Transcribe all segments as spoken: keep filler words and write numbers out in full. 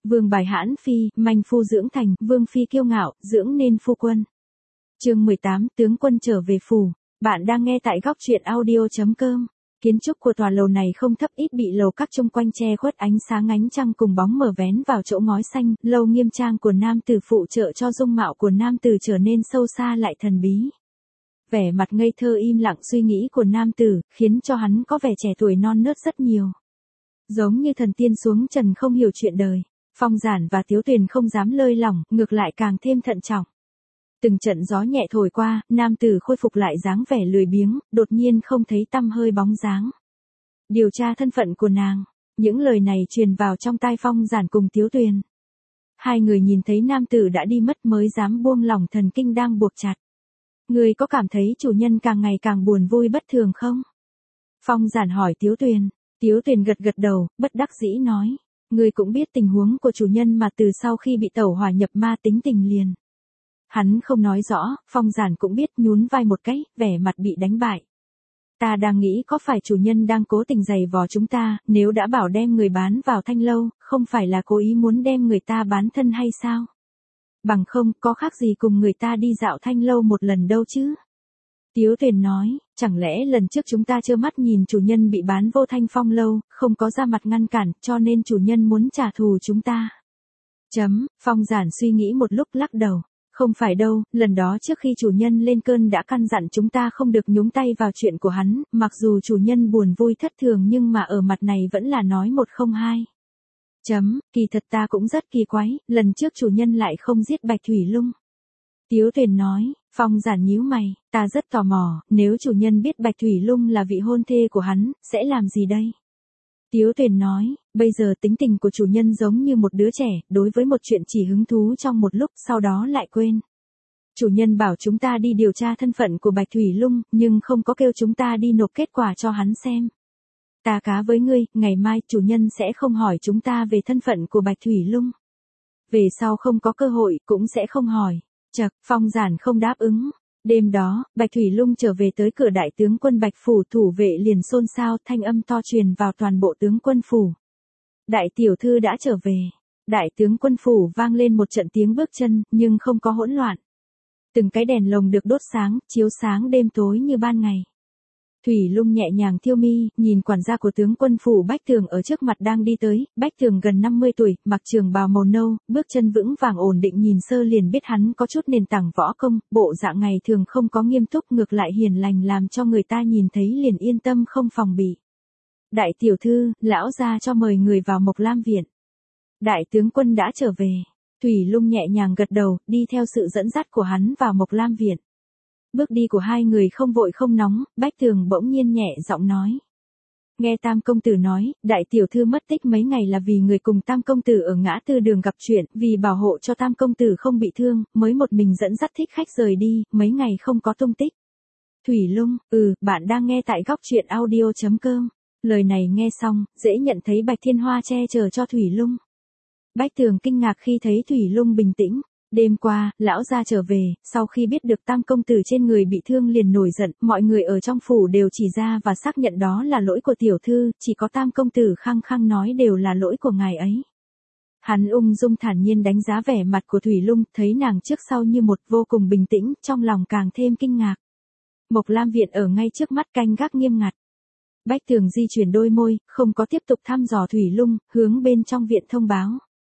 Vương bài hãn phi, manh phu dưỡng thành, vương phi kiêu ngạo, dưỡng nên phu quân. Chương mười tám, tướng quân trở về phủ. Bạn đang nghe tại góc truyện audio chấm com. Kiến trúc của tòa lầu này không thấp, ít bị lầu các chung quanh che khuất ánh sáng ánh trăng cùng bóng mờ vén vào chỗ ngói xanh. Lâu nghiêm trang của nam tử phụ trợ cho dung mạo của nam tử trở nên sâu xa lại thần bí. Vẻ mặt ngây thơ im lặng suy nghĩ của nam tử, khiến cho hắn có vẻ trẻ tuổi non nớt rất nhiều. Giống như thần tiên xuống trần không hiểu chuyện đời. Phong Giản và Tiếu Tuyền không dám lơi lỏng, ngược lại càng thêm thận trọng. Từng trận gió nhẹ thổi qua, nam tử khôi phục lại dáng vẻ lười biếng, đột nhiên không thấy tăm hơi bóng dáng. Điều tra thân phận của nàng, những lời này truyền vào trong tai Phong Giản cùng Tiếu Tuyền. Hai người nhìn thấy nam tử đã đi mất mới dám buông lỏng thần kinh đang buộc chặt. Người có cảm thấy chủ nhân càng ngày càng buồn vui bất thường không? Phong Giản hỏi Tiếu Tuyền. Tiếu Tuyền gật gật đầu, bất đắc dĩ nói. Người cũng biết tình huống của chủ nhân mà, từ sau khi bị tẩu hỏa nhập ma tính tình liền. Hắn không nói rõ, Phong Giản cũng biết, nhún vai một cái, vẻ mặt bị đánh bại. Ta đang nghĩ có phải chủ nhân đang cố tình giày vò chúng ta, nếu đã bảo đem người bán vào Thanh Lâu, không phải là cố ý muốn đem người ta bán thân hay sao? Bằng không, có khác gì cùng người ta đi dạo Thanh Lâu một lần đâu chứ? Tiếu Tuyền nói, chẳng lẽ lần trước chúng ta trơ mắt nhìn chủ nhân bị bán vô Thanh Phong Lâu, không có ra mặt ngăn cản, cho nên chủ nhân muốn trả thù chúng ta. Chấm, Phong Giản suy nghĩ một lúc lắc đầu. Không phải đâu, lần đó trước khi chủ nhân lên cơn đã căn dặn chúng ta không được nhúng tay vào chuyện của hắn, mặc dù chủ nhân buồn vui thất thường nhưng mà ở mặt này vẫn là nói một không hai. Chấm, kỳ thật ta cũng rất kỳ quái, lần trước chủ nhân lại không giết Bạch Thủy Lung. Tiếu Tuyền nói, Phong Giản nhíu mày, ta rất tò mò, nếu chủ nhân biết Bạch Thủy Lung là vị hôn thê của hắn, sẽ làm gì đây? Tiếu Tuyền nói, bây giờ tính tình của chủ nhân giống như một đứa trẻ, đối với một chuyện chỉ hứng thú trong một lúc, sau đó lại quên. Chủ nhân bảo chúng ta đi điều tra thân phận của Bạch Thủy Lung, nhưng không có kêu chúng ta đi nộp kết quả cho hắn xem. Ta cá với ngươi, ngày mai chủ nhân sẽ không hỏi chúng ta về thân phận của Bạch Thủy Lung. Về sau không có cơ hội, cũng sẽ không hỏi. Chậc, Phong Giản không đáp ứng. Đêm đó, Bạch Thủy Lung trở về tới cửa đại tướng quân Bạch phủ, thủ vệ liền xôn xao, thanh âm to truyền vào toàn bộ tướng quân phủ. Đại tiểu thư đã trở về. Đại tướng quân phủ vang lên một trận tiếng bước chân, nhưng không có hỗn loạn. Từng cái đèn lồng được đốt sáng, chiếu sáng đêm tối như ban ngày. Thủy Lung nhẹ nhàng thiêu mi, nhìn quản gia của tướng quân phủ Bách Thường ở trước mặt đang đi tới. Bách Thường gần năm mươi tuổi, mặc trường bào màu nâu, bước chân vững vàng ổn định, nhìn sơ liền biết hắn có chút nền tảng võ công, bộ dạng ngày thường không có nghiêm túc, ngược lại hiền lành, làm cho người ta nhìn thấy liền yên tâm không phòng bị. Đại tiểu thư, lão gia cho mời người vào Mộc Lam viện. Đại tướng quân đã trở về. Thủy Lung nhẹ nhàng gật đầu, đi theo sự dẫn dắt của hắn vào Mộc Lam viện. Bước đi của hai người không vội không nóng, Bách Thường bỗng nhiên nhẹ giọng nói. Nghe Tam công tử nói, đại tiểu thư mất tích mấy ngày là vì người cùng Tam công tử ở ngã tư đường gặp chuyện, vì bảo hộ cho Tam công tử không bị thương, mới một mình dẫn dắt thích khách rời đi, mấy ngày không có tung tích. Thủy Lung, ừ, bạn đang nghe tại góc truyện audio chấm com. Lời này nghe xong, dễ nhận thấy Bạch Thiên Hoa che chở cho Thủy Lung. Bách Thường kinh ngạc khi thấy Thủy Lung bình tĩnh. Đêm qua, lão gia trở về, sau khi biết được Tam công tử trên người bị thương liền nổi giận, mọi người ở trong phủ đều chỉ ra và xác nhận đó là lỗi của tiểu thư, chỉ có Tam công tử khăng khăng nói đều là lỗi của ngài ấy. Hắn ung dung thản nhiên đánh giá vẻ mặt của Thủy Lung, thấy nàng trước sau như một, vô cùng bình tĩnh, trong lòng càng thêm kinh ngạc. Mộc Lam viện ở ngay trước mắt, canh gác nghiêm ngặt. Bách Thường di chuyển đôi môi, không có tiếp tục thăm dò Thủy Lung, hướng bên trong viện thông báo.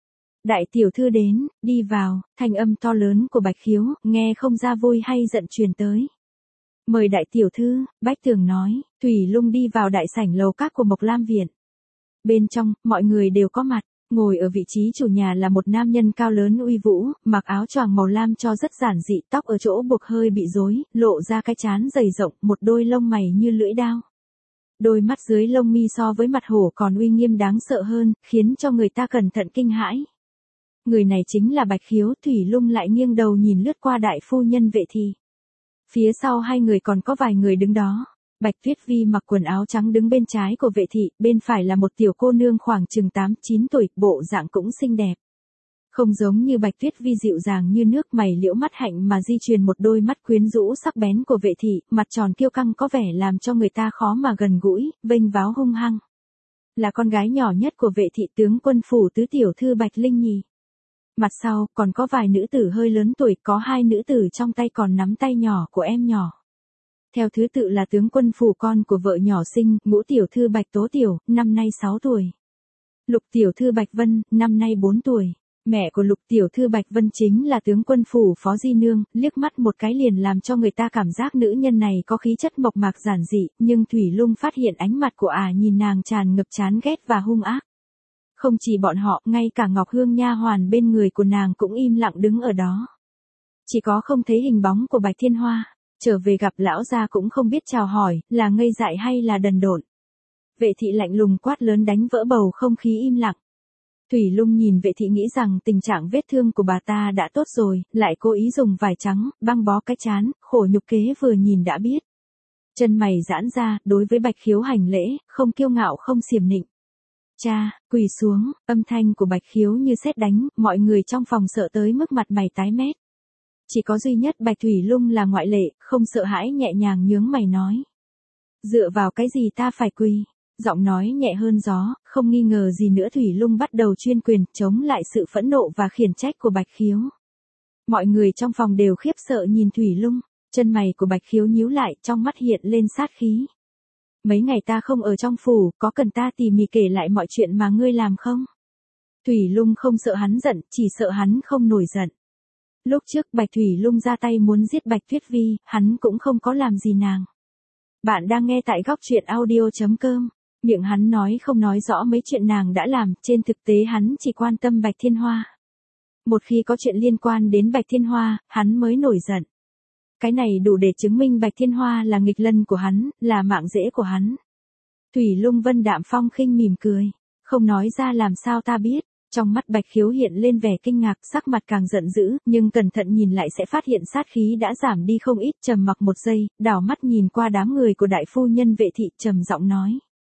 Đại tiểu thư đến, đi vào, thanh âm to lớn của Bạch Khiếu, nghe không ra vui hay giận truyền tới. Mời đại tiểu thư, Bách Thường nói. Thủy Lung đi vào đại sảnh lầu các của Mộc Lam viện. Bên trong, mọi người đều có mặt. Ngồi ở vị trí chủ nhà là một nam nhân cao lớn uy vũ, mặc áo choàng màu lam cho rất giản dị, tóc ở chỗ buộc hơi bị rối, lộ ra cái trán dày rộng, một đôi lông mày như lưỡi dao. Đôi mắt dưới lông mi so với mặt hổ còn uy nghiêm đáng sợ hơn, khiến cho người ta cẩn thận kinh hãi. Người này chính là Bạch Khiếu. Thủy Lung lại nghiêng đầu nhìn lướt qua đại phu nhân Vệ Thị. Phía sau hai người còn có vài người đứng đó. Bạch Tuyết Vi mặc quần áo trắng đứng bên trái của Vệ Thị, bên phải là một tiểu cô nương khoảng chừng tám chín tuổi, bộ dạng cũng xinh đẹp. Không giống như Bạch Tuyết Vi dịu dàng như nước, mày liễu mắt hạnh, mà di truyền một đôi mắt quyến rũ sắc bén của Vệ Thị, mặt tròn kiêu căng có vẻ làm cho người ta khó mà gần gũi, vênh váo hung hăng. là con gái nhỏ nhất của vệ thị tướng quân phủ tứ tiểu thư Bạch Linh Nhì. Mặt sau, còn có vài nữ tử hơi lớn tuổi, có hai nữ tử trong tay còn nắm tay nhỏ của em nhỏ. Theo thứ tự là tướng quân phủ con của vợ nhỏ sinh, ngũ tiểu thư Bạch Tố Tiểu, năm nay sáu tuổi. Lục tiểu thư Bạch Vân, năm nay bốn tuổi. Mẹ của lục tiểu thư Bạch Vân chính là tướng quân phủ Phó Di Nương, liếc mắt một cái liền làm cho người ta cảm giác nữ nhân này có khí chất mộc mạc giản dị, nhưng Thủy Lung phát hiện ánh mặt của ả nhìn nàng tràn ngập chán ghét và hung ác. Không chỉ bọn họ, ngay cả Ngọc Hương nha hoàn bên người của nàng cũng im lặng đứng ở đó. Chỉ có không thấy hình bóng của Bạch Thiên Hoa, trở về gặp lão gia cũng không biết chào hỏi, là ngây dại hay là đần độn. Vệ thị lạnh lùng quát lớn đánh vỡ bầu không khí im lặng. Thủy Lung nhìn vệ thị nghĩ rằng tình trạng vết thương của bà ta đã tốt rồi, lại cố ý dùng vải trắng, băng bó cái chán, khổ nhục kế vừa nhìn đã biết. Chân mày giãn ra, đối với Bạch Khiếu hành lễ, không kiêu ngạo không xiểm nịnh. Cha, quỳ xuống, âm thanh của Bạch Khiếu như sét đánh, mọi người trong phòng sợ tới mức mặt mày tái mét. Chỉ có duy nhất Bạch Thủy Lung là ngoại lệ, không sợ hãi nhẹ nhàng nhướng mày nói. Dựa vào cái gì ta phải quỳ? Giọng nói nhẹ hơn gió, không nghi ngờ gì nữa Thủy Lung bắt đầu chuyên quyền, chống lại sự phẫn nộ và khiển trách của Bạch Khiếu. Mọi người trong phòng đều khiếp sợ nhìn Thủy Lung, chân mày của Bạch Khiếu nhíu lại, trong mắt hiện lên sát khí. Mấy ngày ta không ở trong phủ, có cần ta tỉ mỉ kể lại mọi chuyện mà ngươi làm không? Thủy Lung không sợ hắn giận, chỉ sợ hắn không nổi giận. Lúc trước Bạch Thủy Lung ra tay muốn giết Bạch Tuyết Vi, hắn cũng không có làm gì nàng. Bạn đang nghe tại góc truyện audio chấm com. Miệng hắn nói không nói rõ mấy chuyện nàng đã làm, trên thực tế hắn chỉ quan tâm Bạch Thiên Hoa. Một khi có chuyện liên quan đến Bạch Thiên Hoa, hắn mới nổi giận. Cái này đủ để chứng minh Bạch Thiên Hoa là nghịch lân của hắn, là mạng rễ của hắn. Thủy Lung vân đạm phong khinh mỉm cười, không nói ra làm sao ta biết. Trong mắt Bạch Khiếu hiện lên vẻ kinh ngạc, sắc mặt càng giận dữ, nhưng cẩn thận nhìn lại sẽ phát hiện sát khí đã giảm đi không ít, trầm mặc một giây, đảo mắt nhìn qua đám người của đại phu nhân vệ thị, trầm giọng nói.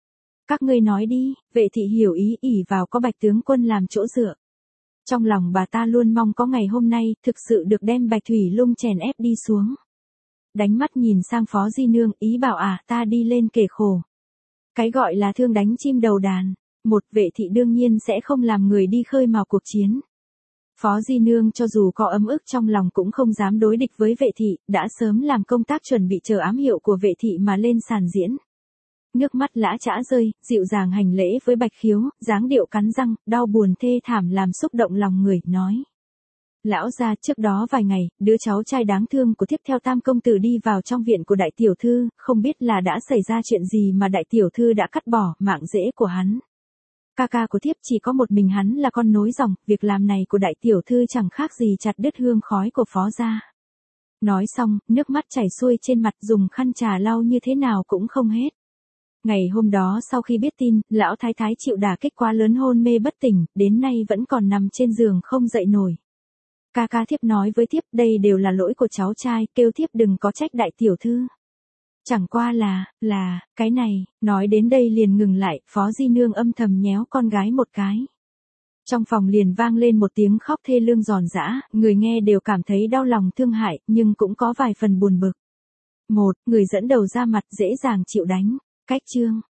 Các ngươi nói đi, vệ thị hiểu ý, ỉ vào có Bạch tướng quân làm chỗ dựa. Trong lòng bà ta luôn mong có ngày hôm nay, thực sự được đem Bạch Thủy Lung chèn ép đi xuống. Đánh mắt nhìn sang Phó Di Nương, ý bảo à, ta đi lên kể khổ. Cái gọi là thương đánh chim đầu đàn. Một, vệ thị đương nhiên sẽ không làm người đi khơi mào cuộc chiến. Phó Di Nương cho dù có ấm ức trong lòng cũng không dám đối địch với vệ thị, đã sớm làm công tác chuẩn bị chờ ám hiệu của vệ thị mà lên sàn diễn. Nước mắt lã chã rơi, dịu dàng hành lễ với Bạch Khiếu, dáng điệu cắn răng, đau buồn thê thảm làm xúc động lòng người, nói. Lão gia, trước đó vài ngày, đứa cháu trai đáng thương của thiếp theo tam công tử đi vào trong viện của đại tiểu thư, không biết là đã xảy ra chuyện gì mà đại tiểu thư đã cắt bỏ mạng rễ của hắn. Ca ca của thiếp chỉ có một mình hắn là con nối dòng, việc làm này của đại tiểu thư chẳng khác gì chặt đứt hương khói của Phó gia. Nói xong, nước mắt chảy xuôi trên mặt, dùng khăn trà lau như thế nào cũng không hết. Ngày hôm đó sau khi biết tin, lão thái thái chịu đả kích quá lớn hôn mê bất tỉnh, đến nay vẫn còn nằm trên giường không dậy nổi. Ca ca thiếp nói với thiếp, đây đều là lỗi của cháu trai, kêu thiếp đừng có trách đại tiểu thư. Chẳng qua là, là, cái này, nói đến đây liền ngừng lại, Phó Di Nương âm thầm nhéo con gái một cái. Trong phòng liền vang lên một tiếng khóc thê lương giòn giã, người nghe đều cảm thấy đau lòng thương hại, nhưng cũng có vài phần buồn bực. Một, người dẫn đầu ra mặt dễ dàng chịu đánh. Cách chương,